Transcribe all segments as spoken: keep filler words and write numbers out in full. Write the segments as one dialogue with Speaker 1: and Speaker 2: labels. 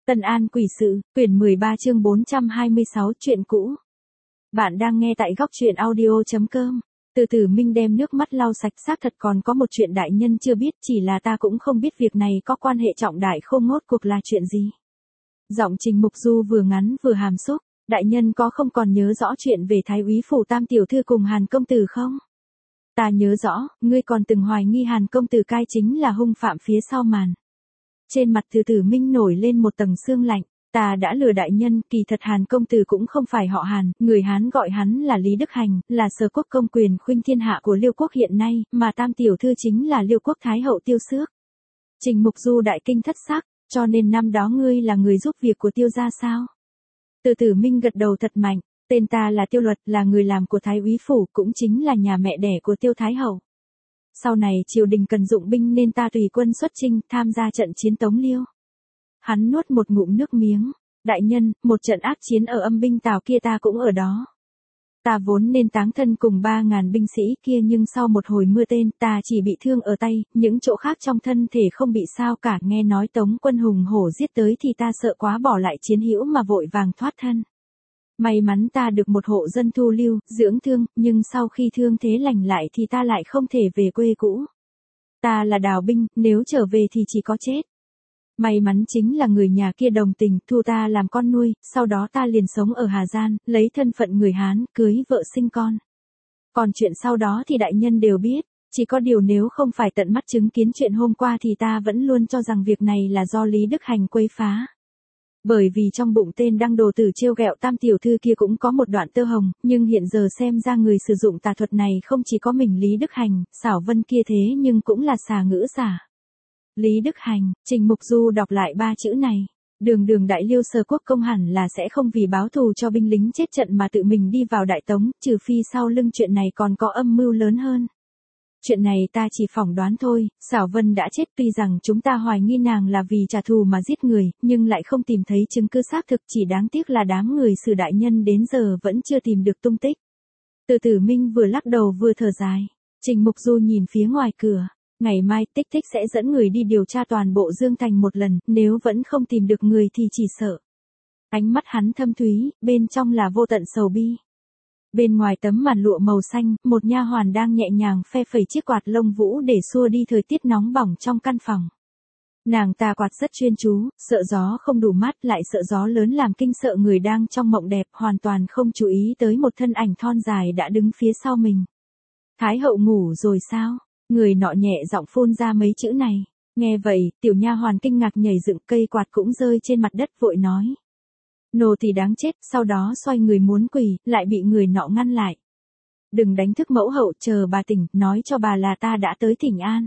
Speaker 1: Tân An Quỷ Sự, quyển mười ba chương bốn trăm hai mươi sáu chuyện cũ. Bạn đang nghe tại góc truyện audio.com. Từ Tử Minh đem nước mắt lau sạch, xác thật còn có một chuyện đại nhân chưa biết, chỉ là ta cũng không biết việc này có quan hệ trọng đại không, ngốt cuộc là chuyện gì. Giọng Trình Mục Du vừa ngắn vừa hàm xúc. Đại nhân có không còn nhớ rõ chuyện về Thái úy phủ Tam tiểu thư cùng Hàn công tử không? Ta nhớ rõ, ngươi còn từng hoài nghi Hàn công tử cai chính là hung phạm phía sau màn. Trên mặt Từ Tử Minh nổi lên một tầng sương lạnh. Ta đã lừa đại nhân, kỳ thật Hàn công tử cũng không phải họ Hàn, người Hán gọi hắn là Lý Đức Hành, là sở quốc công quyền khuynh thiên hạ của Liêu quốc hiện nay, mà Tam tiểu thư chính là Liêu quốc thái hậu Tiêu Xước. Trình Mục Du đại kinh thất sắc, cho nên năm đó ngươi là người giúp việc của Tiêu gia sao? Từ Tử Minh gật đầu thật mạnh, tên ta là Tiêu Luật, là người làm của Thái úy phủ, cũng chính là nhà mẹ đẻ của Tiêu Thái hậu. Sau này triều đình cần dụng binh nên ta tùy quân xuất chinh, tham gia trận chiến Tống Liêu. Hắn nuốt một ngụm nước miếng. Đại nhân, một trận ác chiến ở Âm binh Tào kia ta cũng ở đó. Ta vốn nên táng thân cùng ba ngàn binh sĩ kia, nhưng sau một hồi mưa tên ta chỉ bị thương ở tay, những chỗ khác trong thân thể không bị sao cả. Nghe nói Tống quân hùng hổ giết tới thì ta sợ quá bỏ lại chiến hữu mà vội vàng thoát thân. May mắn ta được một hộ dân thu lưu, dưỡng thương, nhưng sau khi thương thế lành lại thì ta lại không thể về quê cũ. Ta là đào binh, nếu trở về thì chỉ có chết. May mắn chính là người nhà kia đồng tình, thu ta làm con nuôi, sau đó ta liền sống ở Hà Giang, lấy thân phận người Hán, cưới vợ sinh con. Còn chuyện sau đó thì đại nhân đều biết, chỉ có điều nếu không phải tận mắt chứng kiến chuyện hôm qua thì ta vẫn luôn cho rằng việc này là do Lý Đức Hành quấy phá. Bởi vì trong bụng tên đăng đồ tử trêu ghẹo Tam tiểu thư kia cũng có một đoạn tơ hồng, nhưng hiện giờ xem ra người sử dụng tà thuật này không chỉ có mình Lý Đức Hành, Xảo Vân kia thế nhưng cũng là xà ngữ giả. Lý Đức Hành, Trình Mục Du đọc lại ba chữ này. Đường đường đại Liêu sở quốc công hẳn là sẽ không vì báo thù cho binh lính chết trận mà tự mình đi vào Đại Tống, trừ phi sau lưng chuyện này còn có âm mưu lớn hơn. Chuyện này ta chỉ phỏng đoán thôi, Xảo Vân đã chết, tuy rằng chúng ta hoài nghi nàng là vì trả thù mà giết người, nhưng lại không tìm thấy chứng cứ xác thực, chỉ đáng tiếc là đám người Sử đại nhân đến giờ vẫn chưa tìm được tung tích. Từ Tử Minh vừa lắc đầu vừa thở dài. Trình Mục Du nhìn phía ngoài cửa. Ngày mai Tích Tích sẽ dẫn người đi điều tra toàn bộ Dương Thành một lần, nếu vẫn không tìm được người thì chỉ sợ. Ánh mắt hắn thâm thúy, bên trong là vô tận sầu bi. Bên ngoài tấm màn lụa màu xanh, một nha hoàn đang nhẹ nhàng phe phẩy chiếc quạt lông vũ để xua đi thời tiết nóng bỏng trong căn phòng. Nàng ta quạt rất chuyên chú, sợ gió không đủ mát, lại sợ gió lớn làm kinh sợ người đang trong mộng đẹp, hoàn toàn không chú ý tới một thân ảnh thon dài đã đứng phía sau mình. Thái hậu ngủ rồi sao? Người nọ nhẹ giọng phun ra mấy chữ này. Nghe vậy, tiểu nha hoàn kinh ngạc nhảy dựng, cây quạt cũng rơi trên mặt đất, vội nói. Nô tỳ đáng chết, sau đó xoay người muốn quỳ, lại bị người nọ ngăn lại. Đừng đánh thức mẫu hậu, chờ bà tỉnh, nói cho bà là ta đã tới Thỉnh An.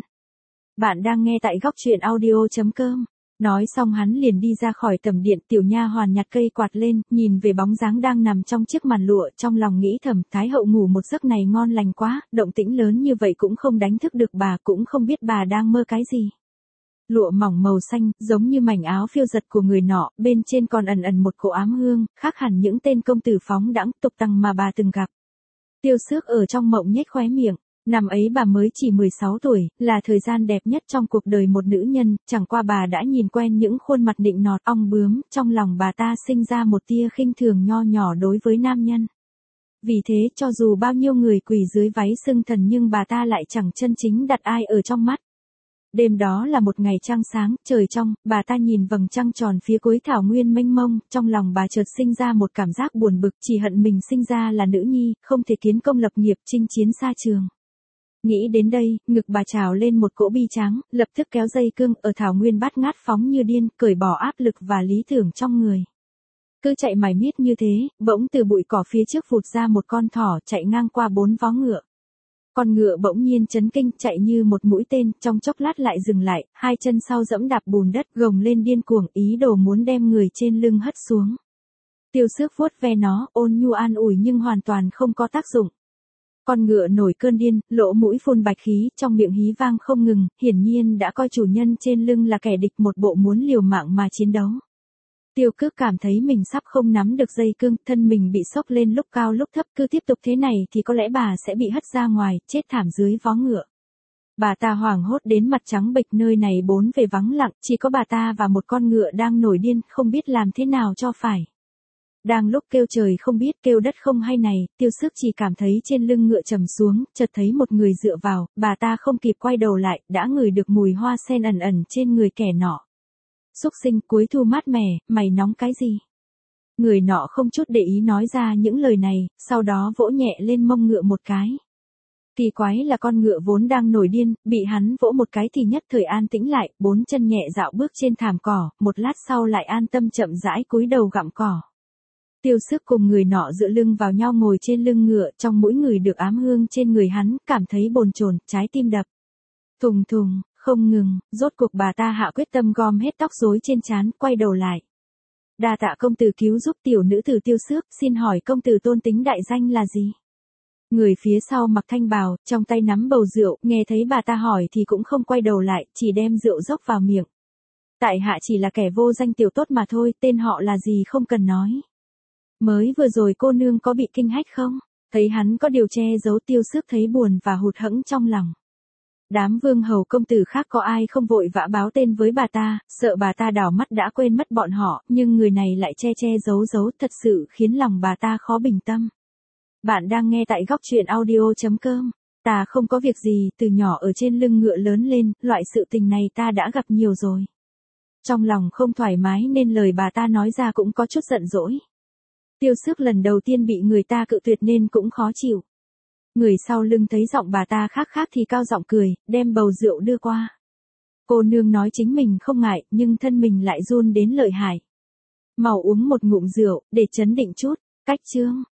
Speaker 1: Bạn đang nghe tại góc truyện audio.com. Nói xong hắn liền đi ra khỏi tầm điện, tiểu nha hoàn nhặt cây quạt lên, nhìn về bóng dáng đang nằm trong chiếc màn lụa, trong lòng nghĩ thầm, Thái hậu ngủ một giấc này ngon lành quá, động tĩnh lớn như vậy cũng không đánh thức được bà, cũng không biết bà đang mơ cái gì. Lụa mỏng màu xanh, giống như mảnh áo phiêu giật của người nọ, bên trên còn ẩn ẩn một cỗ ám hương, khác hẳn những tên công tử phóng đãng tục tằng mà bà từng gặp. Tiêu Xước ở trong mộng nhếch khóe miệng. Năm ấy bà mới chỉ mười sáu tuổi, là thời gian đẹp nhất trong cuộc đời một nữ nhân, chẳng qua bà đã nhìn quen những khuôn mặt nịnh nọt ong bướm, trong lòng bà ta sinh ra một tia khinh thường nho nhỏ đối với nam nhân. Vì thế cho dù bao nhiêu người quỳ dưới váy xưng thần nhưng bà ta lại chẳng chân chính đặt ai ở trong mắt. Đêm đó là một ngày trăng sáng, trời trong, bà ta nhìn vầng trăng tròn phía cuối thảo nguyên mênh mông, trong lòng bà chợt sinh ra một cảm giác buồn bực, chỉ hận mình sinh ra là nữ nhi, không thể kiến công lập nghiệp, chinh chiến xa trường. Nghĩ đến đây, ngực bà trào lên một cỗ bi tráng, lập tức kéo dây cương ở thảo nguyên bát ngát phóng như điên, cởi bỏ áp lực và lý tưởng trong người. Cứ chạy mải miết như thế, bỗng từ bụi cỏ phía trước vụt ra một con thỏ chạy ngang qua bốn vó ngựa. Con ngựa bỗng nhiên chấn kinh, chạy như một mũi tên, trong chốc lát lại dừng lại, hai chân sau giẫm đạp bùn đất, gồng lên điên cuồng, ý đồ muốn đem người trên lưng hất xuống. Tiêu Xước vuốt ve nó, ôn nhu an ủi nhưng hoàn toàn không có tác dụng. Con ngựa nổi cơn điên, lỗ mũi phun bạch khí, trong miệng hí vang không ngừng, hiển nhiên đã coi chủ nhân trên lưng là kẻ địch, một bộ muốn liều mạng mà chiến đấu. Tiêu Cước cảm thấy mình sắp không nắm được dây cương, thân mình bị xốc lên lúc cao lúc thấp, cứ tiếp tục thế này thì có lẽ bà sẽ bị hất ra ngoài, chết thảm dưới vó ngựa. Bà ta hoảng hốt đến mặt trắng bệch, nơi này bốn về vắng lặng, chỉ có bà ta và một con ngựa đang nổi điên, không biết làm thế nào cho phải. Đang lúc kêu trời không biết kêu đất không hay này, Tiêu Sức chỉ cảm thấy trên lưng ngựa trầm xuống, chợt thấy một người dựa vào, bà ta không kịp quay đầu lại, đã ngửi được mùi hoa sen ẩn ẩn trên người kẻ nọ. Súc sinh, cuối thu mát mẻ, mày nóng cái gì? Người nọ không chút để ý nói ra những lời này, sau đó vỗ nhẹ lên mông ngựa một cái. Kỳ quái là con ngựa vốn đang nổi điên, bị hắn vỗ một cái thì nhất thời an tĩnh lại, bốn chân nhẹ dạo bước trên thảm cỏ, một lát sau lại an tâm chậm rãi cúi đầu gặm cỏ. Tiêu Sức cùng người nọ dựa lưng vào nhau ngồi trên lưng ngựa, trong mỗi người được ám hương trên người hắn, cảm thấy bồn chồn, trái tim đập thùng thùng, không ngừng, rốt cuộc bà ta hạ quyết tâm gom hết tóc rối trên trán, quay đầu lại. Đa tạ công tử cứu giúp tiểu nữ tử Tiêu Sức, xin hỏi công tử tôn tính đại danh là gì? Người phía sau mặc thanh bào, trong tay nắm bầu rượu, nghe thấy bà ta hỏi thì cũng không quay đầu lại, chỉ đem rượu dốc vào miệng. Tại hạ chỉ là kẻ vô danh tiểu tốt mà thôi, tên họ là gì không cần nói. Mới vừa rồi cô nương có bị kinh hách không? Thấy hắn có điều che giấu, Tiêu Sức thấy buồn và hụt hẫng trong lòng. Đám vương hầu công tử khác có ai không vội vã báo tên với bà ta, sợ bà ta đảo mắt đã quên mất bọn họ, nhưng người này lại che che giấu giấu, thật sự khiến lòng bà ta khó bình tâm. Bạn đang nghe tại góc truyện audio chấm com. Ta không có việc gì, từ nhỏ ở trên lưng ngựa lớn lên, loại sự tình này ta đã gặp nhiều rồi. Trong lòng không thoải mái nên lời bà ta nói ra cũng có chút giận dỗi. Tiêu Sức lần đầu tiên bị người ta cự tuyệt nên cũng khó chịu. Người sau lưng thấy giọng bà ta khác khác thì cao giọng cười, đem bầu rượu đưa qua. Cô nương nói chính mình không ngại, nhưng thân mình lại run đến lợi hại. Mau uống một ngụm rượu, để chấn định chút. Cách chương.